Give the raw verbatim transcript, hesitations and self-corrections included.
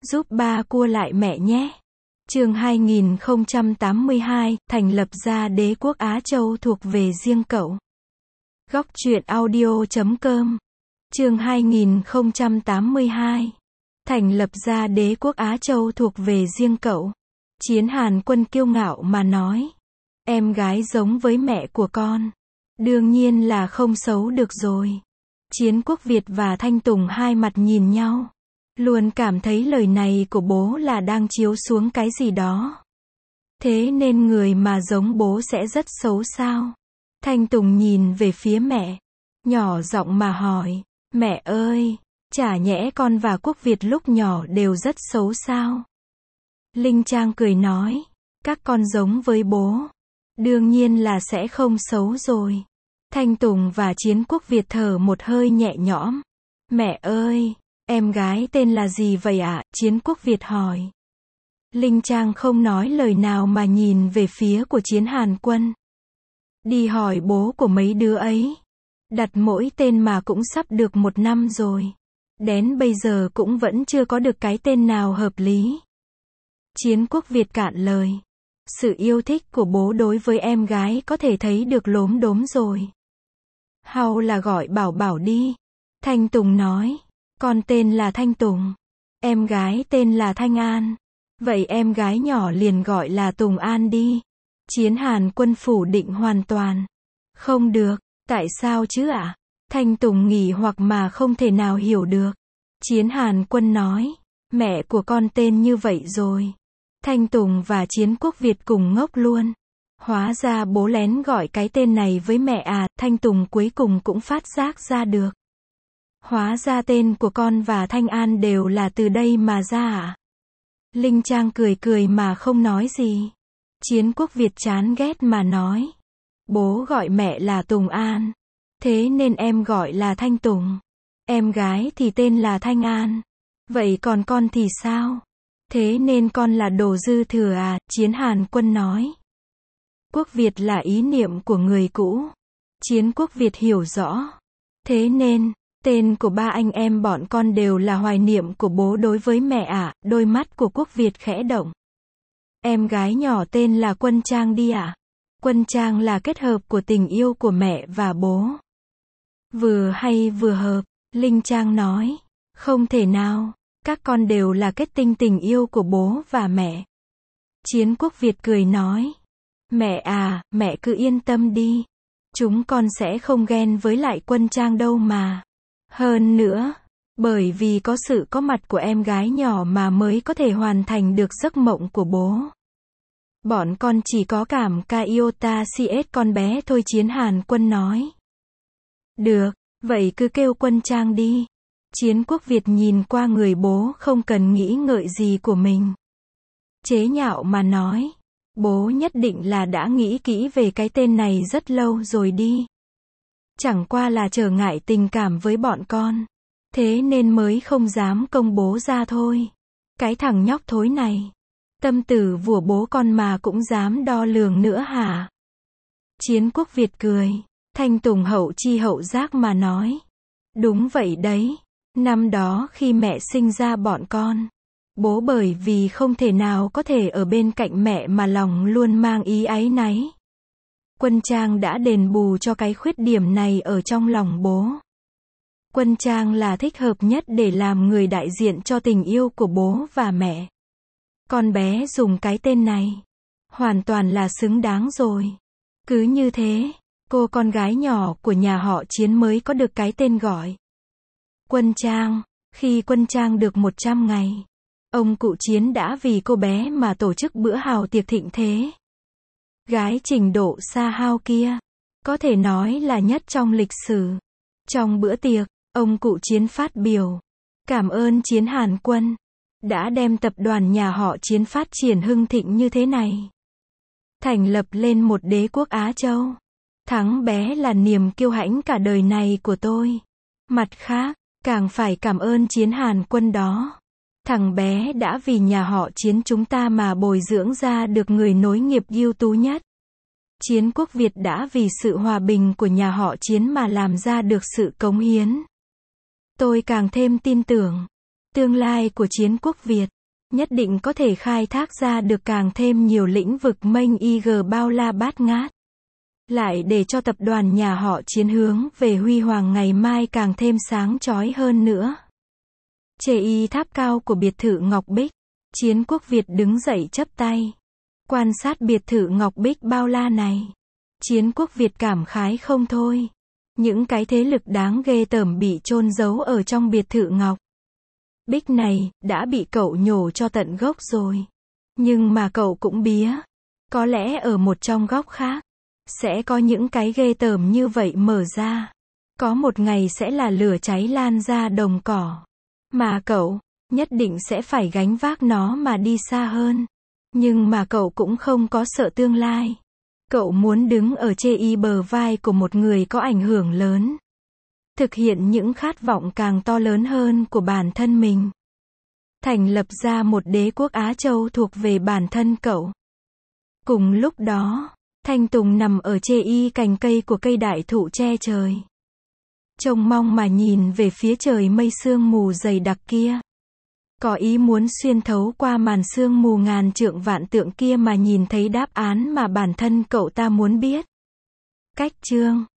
Giúp ba cua lại mẹ nhé. Chương hai nghìn không trăm tám mươi hai, thành lập ra đế quốc Á Châu thuộc về riêng cậu. Góc truyện audio chấm com. Chương hai nghìn không trăm tám mươi hai. Thành lập ra đế quốc Á Châu thuộc về riêng cậu. Chiến Hàn Quân kiêu ngạo mà nói. Em gái giống với mẹ của con. Đương nhiên là không xấu được rồi. Chiến Quốc Việt và Thanh Tùng hai mặt nhìn nhau. Luôn cảm thấy lời này của bố là đang chiếu xuống cái gì đó. Thế nên người mà giống bố sẽ rất xấu sao? Thanh Tùng nhìn về phía mẹ. Nhỏ giọng mà hỏi. Mẹ ơi, chả nhẽ con và Quốc Việt lúc nhỏ đều rất xấu sao? Linh Trang cười nói. Các con giống với bố. Đương nhiên là sẽ không xấu rồi. Thanh Tùng và Chiến Quốc Việt thở một hơi nhẹ nhõm. Mẹ ơi, em gái tên là gì vậy ạ? Chiến Quốc Việt hỏi. Linh Trang không nói lời nào mà nhìn về phía của Chiến Hàn Quân. Đi hỏi bố của mấy đứa ấy. Đặt mỗi tên mà cũng sắp được một năm rồi. Đến bây giờ cũng vẫn chưa có được cái tên nào hợp lý. Chiến Quốc Việt cạn lời. Sự yêu thích của bố đối với em gái có thể thấy được lốm đốm rồi. Hao là gọi Bảo Bảo đi. Thanh Tùng nói. Con tên là Thanh Tùng. Em gái tên là Thanh An. Vậy em gái nhỏ liền gọi là Tùng An đi. Chiến Hàn Quân phủ định hoàn toàn. Không được, tại sao chứ ạ? À? Thanh Tùng nghỉ hoặc mà không thể nào hiểu được. Chiến Hàn Quân nói. Mẹ của con tên như vậy rồi. Thanh Tùng và Chiến Quốc Việt cùng ngốc luôn. Hóa ra bố lén gọi cái tên này với mẹ à, Thanh Tùng cuối cùng cũng phát giác ra được. Hóa ra tên của con và Thanh An đều là từ đây mà ra à? Linh Trang cười cười mà không nói gì. Chiến Quốc Việt chán ghét mà nói. Bố gọi mẹ là Tùng An. Thế nên em gọi là Thanh Tùng. Em gái thì tên là Thanh An. Vậy còn con thì sao? Thế nên con là đồ dư thừa à? Chiến Hàn Quân nói. Quốc Việt là ý niệm của người cũ. Chiến Quốc Việt hiểu rõ. Thế nên, tên của ba anh em bọn con đều là hoài niệm của bố đối với mẹ ạ. À? Đôi mắt của Quốc Việt khẽ động. Em gái nhỏ tên là Quân Trang đi ạ. À? Quân Trang là kết hợp của tình yêu của mẹ và bố. Vừa hay vừa hợp, Linh Trang nói. Không thể nào, các con đều là kết tinh tình yêu của bố và mẹ. Chiến Quốc Việt cười nói. Mẹ à, mẹ cứ yên tâm đi. Chúng con sẽ không ghen với lại Quân Trang đâu mà. Hơn nữa, bởi vì có sự có mặt của em gái nhỏ mà mới có thể hoàn thành được giấc mộng của bố. Bọn con chỉ có cảm ca iota cs con bé thôi. Chiến Hàn Quân nói. Được, vậy cứ kêu Quân Trang đi. Chiến Quốc Việt nhìn qua người bố không cần nghĩ ngợi gì của mình. Chế nhạo mà nói. Bố nhất định là đã nghĩ kỹ về cái tên này rất lâu rồi đi. Chẳng qua là trở ngại tình cảm với bọn con. Thế nên mới không dám công bố ra thôi. Cái thằng nhóc thối này. Tâm tử của bố con mà cũng dám đo lường nữa hả? Chiến Quốc Việt cười. Thanh Tùng hậu chi hậu giác mà nói. Đúng vậy đấy. Năm đó khi mẹ sinh ra bọn con. Bố bởi vì không thể nào có thể ở bên cạnh mẹ mà lòng luôn mang ý áy náy. Quân Trang đã đền bù cho cái khuyết điểm này ở trong lòng bố. Quân Trang là thích hợp nhất để làm người đại diện cho tình yêu của bố và mẹ. Con bé dùng cái tên này. Hoàn toàn là xứng đáng rồi. Cứ như thế, cô con gái nhỏ của nhà họ Chiến mới có được cái tên gọi. Quân Trang. Khi Quân Trang được một trăm ngày. Ông cụ Chiến đã vì cô bé mà tổ chức bữa hào tiệc thịnh thế. Gái trình độ xa hao kia. Có thể nói là nhất trong lịch sử. Trong bữa tiệc, ông cụ Chiến phát biểu. Cảm ơn Chiến Hàn Quân. Đã đem tập đoàn nhà họ Chiến phát triển hưng thịnh như thế này. Thành lập lên một đế quốc Á Châu. Thắng bé là niềm kiêu hãnh cả đời này của tôi. Mặt khác, càng phải cảm ơn Chiến Hàn Quân đó. Thằng bé đã vì nhà họ Chiến chúng ta mà bồi dưỡng ra được người nối nghiệp ưu tú nhất. Chiến Quốc Việt đã vì sự hòa bình của nhà họ Chiến mà làm ra được sự cống hiến. Tôi càng thêm tin tưởng tương lai của Chiến Quốc Việt. nhất định có thể khai thác ra được càng thêm nhiều lĩnh vực mênh ig bao la bát ngát. Lại để cho tập đoàn nhà họ Chiến hướng về huy hoàng ngày mai càng thêm sáng chói hơn nữa. Chê y tháp cao của biệt thự Ngọc Bích. Chiến Quốc Việt đứng dậy chắp tay. Quan sát biệt thự Ngọc Bích bao la này. Chiến Quốc Việt cảm khái không thôi. Những cái thế lực đáng ghê tởm bị chôn giấu ở trong biệt thự Ngọc Bích này, đã bị cậu nhổ cho tận gốc rồi. Nhưng mà cậu cũng bía. Có lẽ ở một trong góc khác, sẽ có những cái ghê tởm như vậy mở ra. Có một ngày sẽ là lửa cháy lan ra đồng cỏ. Mà cậu, nhất định sẽ phải gánh vác nó mà đi xa hơn. Nhưng mà cậu cũng không có sợ tương lai. Cậu muốn đứng ở chê y bờ vai của một người có ảnh hưởng lớn. Thực hiện những khát vọng càng to lớn hơn của bản thân mình. Thành lập ra một đế quốc Á Châu thuộc về bản thân cậu. Cùng lúc đó, Thanh Tùng nằm ở chê y cành cây của cây đại thụ che trời. Trông mong mà nhìn về phía trời mây sương mù dày đặc kia. Có ý muốn xuyên thấu qua màn sương mù ngàn trượng vạn tượng kia mà nhìn thấy đáp án mà bản thân cậu ta muốn biết. Cách chương